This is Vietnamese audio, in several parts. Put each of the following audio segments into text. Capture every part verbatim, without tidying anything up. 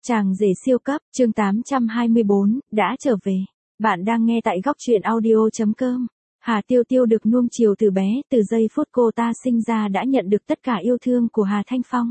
Chàng rể siêu cấp, chương tám trăm hai mươi bốn, đã trở về. Bạn đang nghe tại góc truyện audio.com. Hà Tiêu Tiêu được nuông chiều từ bé, từ giây phút cô ta sinh ra đã nhận được tất cả yêu thương của Hà Thanh Phong.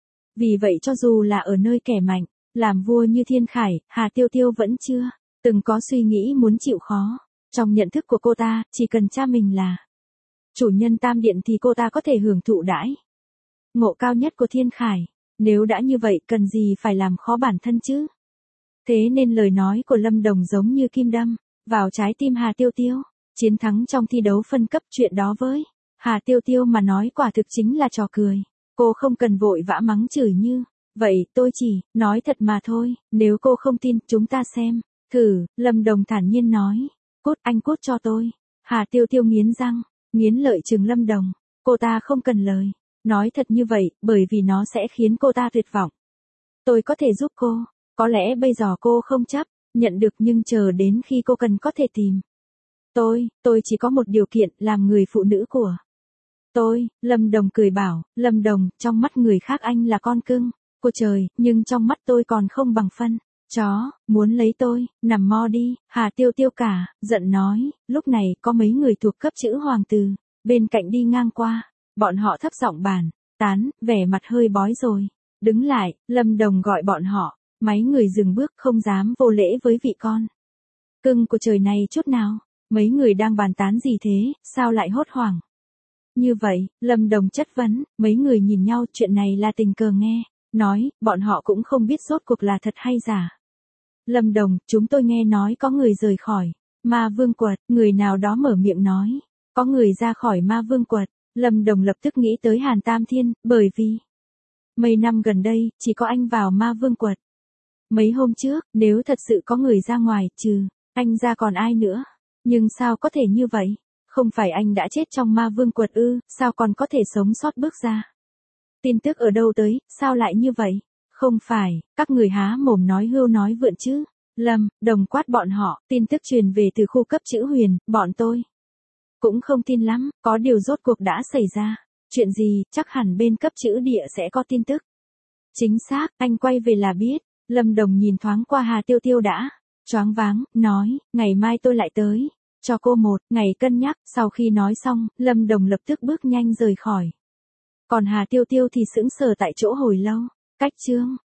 Vì vậy cho dù là ở nơi kẻ mạnh, làm vua như Thiên Khải, Hà Tiêu Tiêu vẫn chưa từng có suy nghĩ muốn chịu khó. Trong nhận thức của cô ta, chỉ cần cha mình là chủ nhân Tam Điện thì cô ta có thể hưởng thụ đãi ngộ cao nhất của Thiên Khải. Nếu đã như vậy cần gì phải làm khó bản thân chứ? Thế nên lời nói của Lâm Đồng giống như kim đâm vào trái tim Hà Tiêu Tiêu. Chiến thắng trong thi đấu phân cấp, chuyện đó với Hà Tiêu Tiêu mà nói quả thực chính là trò cười. Cô không cần vội vã mắng chửi như vậy, tôi chỉ nói thật mà thôi. Nếu cô không tin, chúng ta xem thử. Lâm Đồng thản nhiên nói. Cút, anh cút cho tôi. Hà Tiêu Tiêu nghiến răng nghiến lợi trừng Lâm Đồng. Cô ta không cần lời nói thật như vậy, bởi vì nó sẽ khiến cô ta tuyệt vọng. Tôi có thể giúp cô, có lẽ bây giờ cô không chấp nhận được, nhưng chờ đến khi cô cần có thể tìm tôi. Tôi chỉ có một điều kiện, làm người phụ nữ của tôi. Lâm Đồng cười bảo. Lâm Đồng, trong mắt người khác anh là con cưng của trời, nhưng trong mắt tôi còn không bằng phân chó. Muốn lấy tôi, nằm mo đi. Hà Tiêu Tiêu cả giận nói. Lúc này có mấy người thuộc cấp chữ hoàng từ bên cạnh đi ngang qua. Bọn họ thấp giọng bàn tán, vẻ mặt hơi bói rồi. Đứng lại, Lâm Đồng gọi bọn họ. Mấy người dừng bước, không dám vô lễ với vị con cưng của trời này chút nào. Mấy người đang bàn tán gì thế, sao lại hốt hoảng như vậy? Lâm Đồng chất vấn. Mấy người nhìn nhau, chuyện này là tình cờ nghe nói, bọn họ cũng không biết rốt cuộc là thật hay giả. Lâm Đồng, chúng tôi nghe nói có người rời khỏi Ma Vương Quật. Người nào đó mở miệng nói. Có người ra khỏi Ma Vương Quật. Lâm Đồng lập tức nghĩ tới Hàn Tam Thiên, bởi vì mấy năm gần đây, chỉ có anh vào Ma Vương Quật. Mấy hôm trước, nếu thật sự có người ra ngoài, trừ anh ra còn ai nữa? Nhưng sao có thể như vậy? Không phải anh đã chết trong Ma Vương Quật ư, sao còn có thể sống sót bước ra? Tin tức ở đâu tới, sao lại như vậy? Không phải, các người há mồm nói hưu nói vượn chứ? Lâm Đồng quát bọn họ. Tin tức truyền về từ khu cấp chữ Huyền, bọn tôi cũng không tin lắm, có điều rốt cuộc đã xảy ra chuyện gì, chắc hẳn bên cấp chữ Địa sẽ có tin tức. Chính xác, anh quay về là biết. Lâm Đồng nhìn thoáng qua Hà Tiêu Tiêu đã choáng váng, nói, ngày mai tôi lại tới, cho cô một ngày cân nhắc. Sau khi nói xong, Lâm Đồng lập tức bước nhanh rời khỏi. Còn Hà Tiêu Tiêu thì sững sờ tại chỗ hồi lâu. Cách chương